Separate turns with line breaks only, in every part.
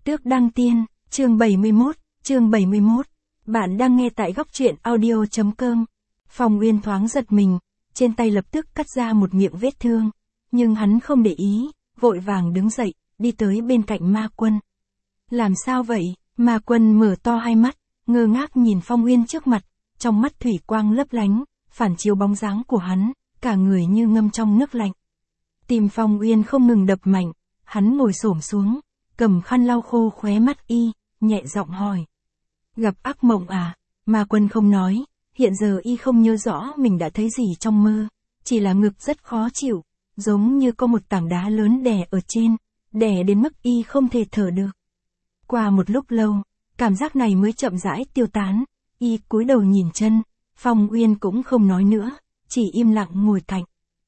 Tước Đăng Tiên, chương 71. Bạn đang nghe tại góc truyện audio.com. Phong Uyên thoáng giật mình, trên tay lập tức cắt ra một miệng vết thương. Nhưng hắn không để ý, vội vàng đứng dậy, đi tới bên cạnh Ma Quân. Làm sao vậy? Ma Quân mở to hai mắt, ngơ ngác nhìn Phong Uyên trước mặt, trong mắt thủy quang lấp lánh, phản chiếu bóng dáng của hắn, cả người như ngâm trong nước lạnh. Tim Phong Uyên không ngừng đập mạnh, hắn ngồi xổm xuống, cầm khăn lau khô khóe mắt y, nhẹ giọng hỏi. Gặp ác mộng à? Ma Quân không nói, hiện giờ y không nhớ rõ mình đã thấy gì trong mơ, chỉ là ngực rất khó chịu, giống như có một tảng đá lớn đè ở trên, đè đến mức y không thể thở được. Qua một lúc lâu, cảm giác này mới chậm rãi tiêu tán, y cúi đầu nhìn chân, Phong Uyên cũng không nói nữa, chỉ im lặng ngồi cạnh.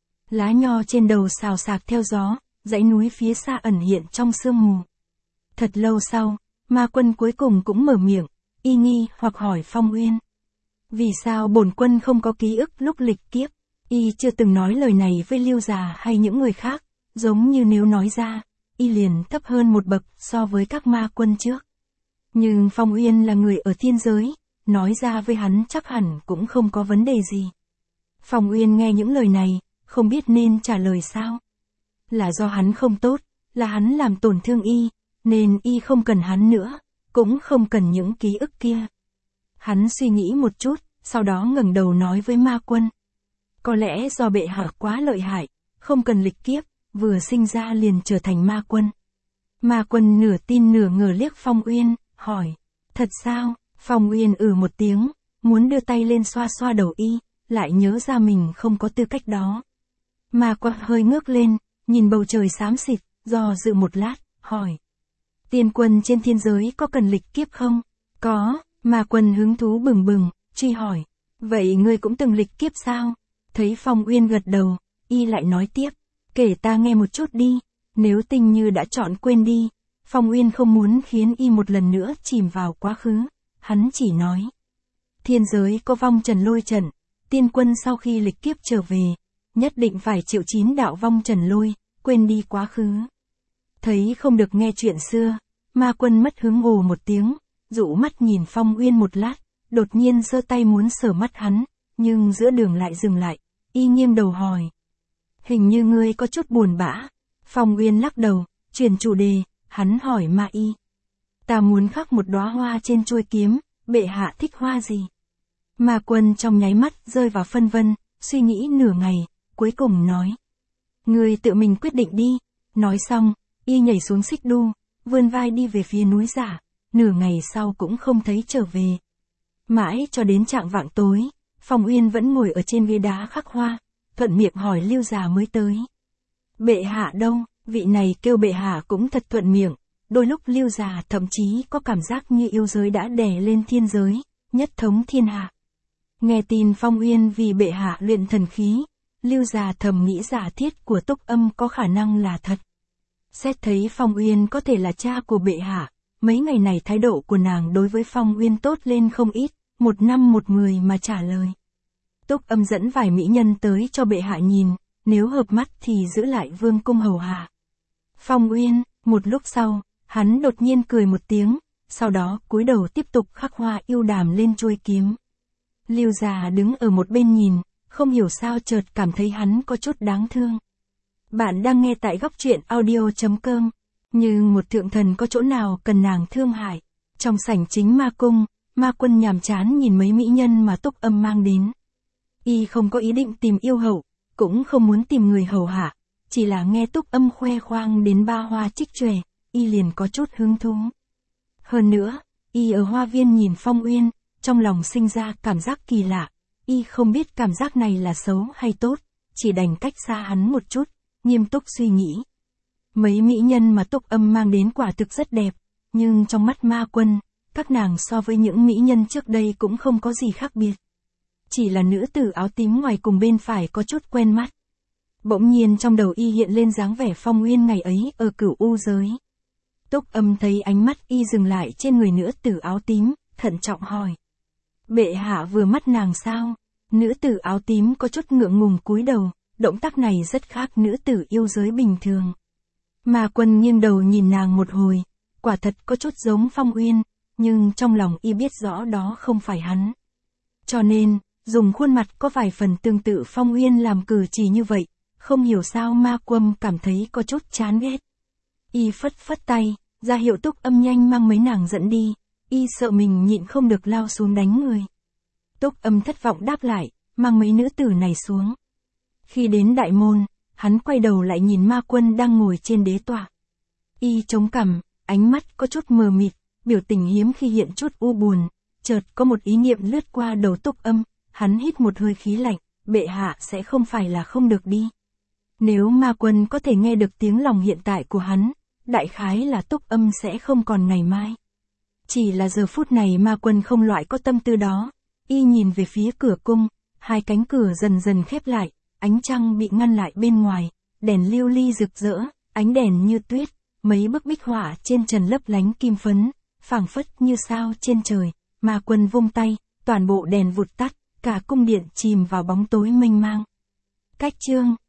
Lá nho trên đầu xào xạc theo gió, dãy núi phía xa ẩn hiện trong sương mù. Thật lâu sau, Ma Quân cuối cùng cũng mở miệng, y nghi hoặc hỏi Phong Uyên. Vì sao bổn quân không có ký ức lúc lịch kiếp? Y chưa từng nói lời này với Lưu Già hay những người khác, giống như nếu nói ra, y liền thấp hơn một bậc so với các ma quân trước. Nhưng Phong Uyên là người ở thiên giới, nói ra với hắn chắc hẳn cũng không có vấn đề gì. Phong Uyên nghe những lời này, không biết nên trả lời sao. Là do hắn không tốt, là hắn làm tổn thương y, nên y không cần hắn nữa, cũng không cần những ký ức kia. Hắn suy nghĩ một chút, sau đó ngẩng đầu nói với Ma Quân. Có lẽ do bệ hạ quá lợi hại, không cần lịch kiếp, vừa sinh ra liền trở thành ma quân. Ma Quân nửa tin nửa ngờ liếc Phong Uyên, hỏi. Thật sao? Phong Uyên một tiếng, muốn đưa tay lên xoa xoa đầu y, lại nhớ ra mình không có tư cách đó. Ma Quân hơi ngước lên, nhìn bầu trời xám xịt, do dự một lát, hỏi. Tiên quân trên thiên giới có cần lịch kiếp không? Có. Ma Quân hứng thú bừng bừng, truy hỏi. Vậy ngươi cũng từng lịch kiếp sao? Thấy Phong Uyên gật đầu, y lại nói tiếp. Kể ta nghe một chút đi. Nếu Tinh Như đã chọn quên đi. Phong Uyên không muốn khiến y một lần nữa chìm vào quá khứ. Hắn chỉ nói. Thiên giới có vong trần lôi trận. Tiên quân sau khi lịch kiếp trở về, nhất định phải chịu 9 đạo vong trần lôi, quên đi quá khứ. Thấy không được nghe chuyện xưa, Ma Quân mất hứng ồ một tiếng, dụ mắt nhìn Phong Uyên một lát, đột nhiên giơ tay muốn sờ mắt hắn, nhưng giữa đường lại dừng lại, y nghiêng đầu hỏi. Hình như ngươi có chút buồn bã. Phong Uyên lắc đầu, chuyển chủ đề, hắn hỏi Ma Y. Ta muốn khắc một đóa hoa trên chuôi kiếm, bệ hạ thích hoa gì? Ma Quân trong nháy mắt rơi vào phân vân, suy nghĩ nửa ngày, cuối cùng nói. Ngươi tự mình quyết định đi. Nói xong, y nhảy xuống xích đu, vươn vai đi về phía núi Giả, nửa ngày sau cũng không thấy trở về. Mãi cho đến chạng vạng tối, Phong Uyên vẫn ngồi ở trên ghế đá khắc hoa, thuận miệng hỏi Lưu Già mới tới. Bệ hạ đâu? Vị này kêu bệ hạ cũng thật thuận miệng, đôi lúc Lưu Già thậm chí có cảm giác như yêu giới đã đè lên thiên giới, nhất thống thiên hạ. Nghe tin Phong Uyên vì bệ hạ luyện thần khí, Lưu Già thầm nghĩ giả thiết của Túc Âm có khả năng là thật. Xét thấy Phong Uyên có thể là cha của bệ hạ, mấy ngày này thái độ của nàng đối với Phong Uyên tốt lên không ít, một năm một người mà trả lời. Túc Âm dẫn vài mỹ nhân tới cho bệ hạ nhìn, nếu hợp mắt thì giữ lại vương cung hầu hạ. Phong Uyên, một lúc sau, hắn đột nhiên cười một tiếng, sau đó cúi đầu tiếp tục khắc hoa yêu đàm lên chuôi kiếm. Lưu Già đứng ở một bên nhìn, không hiểu sao chợt cảm thấy hắn có chút đáng thương. Bạn đang nghe tại góc truyện audio.com. Nhưng một thượng thần có chỗ nào cần nàng thương hại. Trong sảnh chính ma cung, Ma Quân nhàm chán nhìn mấy mỹ nhân mà Túc Âm mang đến. Y không có ý định tìm yêu hậu, cũng không muốn tìm người hầu hạ, chỉ là nghe Túc Âm khoe khoang đến ba hoa trích chòe, y liền có chút hứng thú. Hơn nữa, y ở hoa viên nhìn Phong Uyên, trong lòng sinh ra cảm giác kỳ lạ, y không biết cảm giác này là xấu hay tốt, chỉ đành cách xa hắn một chút, nghiêm túc suy nghĩ. Mấy mỹ nhân mà Túc Âm mang đến quả thực rất đẹp, nhưng trong mắt Ma Quân, các nàng so với những mỹ nhân trước đây cũng không có gì khác biệt. Chỉ là nữ tử áo tím ngoài cùng bên phải có chút quen mắt. Bỗng nhiên trong đầu y hiện lên dáng vẻ Phong Uyên ngày ấy ở Cửu U giới. Túc Âm thấy ánh mắt y dừng lại trên người nữ tử áo tím, thận trọng hỏi. Bệ hạ vừa mắt nàng sao? Nữ tử áo tím có chút ngượng ngùng cúi đầu, động tác này rất khác nữ tử yêu giới bình thường. Ma Quân nghiêng đầu nhìn nàng một hồi, quả thật có chút giống Phong Uyên, nhưng trong lòng y biết rõ đó không phải hắn. Cho nên, dùng khuôn mặt có vài phần tương tự Phong Uyên làm cử chỉ như vậy, không hiểu sao Ma Quân cảm thấy có chút chán ghét. Y phất phất tay, ra hiệu Túc Âm nhanh mang mấy nàng dẫn đi, y sợ mình nhịn không được lao xuống đánh người. Túc Âm thất vọng đáp lại, mang mấy nữ tử này xuống. Khi đến đại môn, hắn quay đầu lại nhìn Ma Quân đang ngồi trên đế tọa. Y chống cằm, ánh mắt có chút mờ mịt, biểu tình hiếm khi hiện chút u buồn, chợt có một ý niệm lướt qua đầu Túc Âm, hắn hít một hơi khí lạnh, bệ hạ sẽ không phải là không được đi. Nếu Ma Quân có thể nghe được tiếng lòng hiện tại của hắn, đại khái là Túc Âm sẽ không còn ngày mai. Chỉ là giờ phút này Ma Quân không loại có tâm tư đó, y nhìn về phía cửa cung, hai cánh cửa dần dần khép lại, ánh trăng bị ngăn lại bên ngoài, đèn lưu ly rực rỡ, ánh đèn như tuyết, mấy bức bích họa trên trần lấp lánh kim phấn, phảng phất như sao trên trời. Ma Quân vung tay, toàn bộ đèn vụt tắt, cả cung điện chìm vào bóng tối mênh mang. Cách chương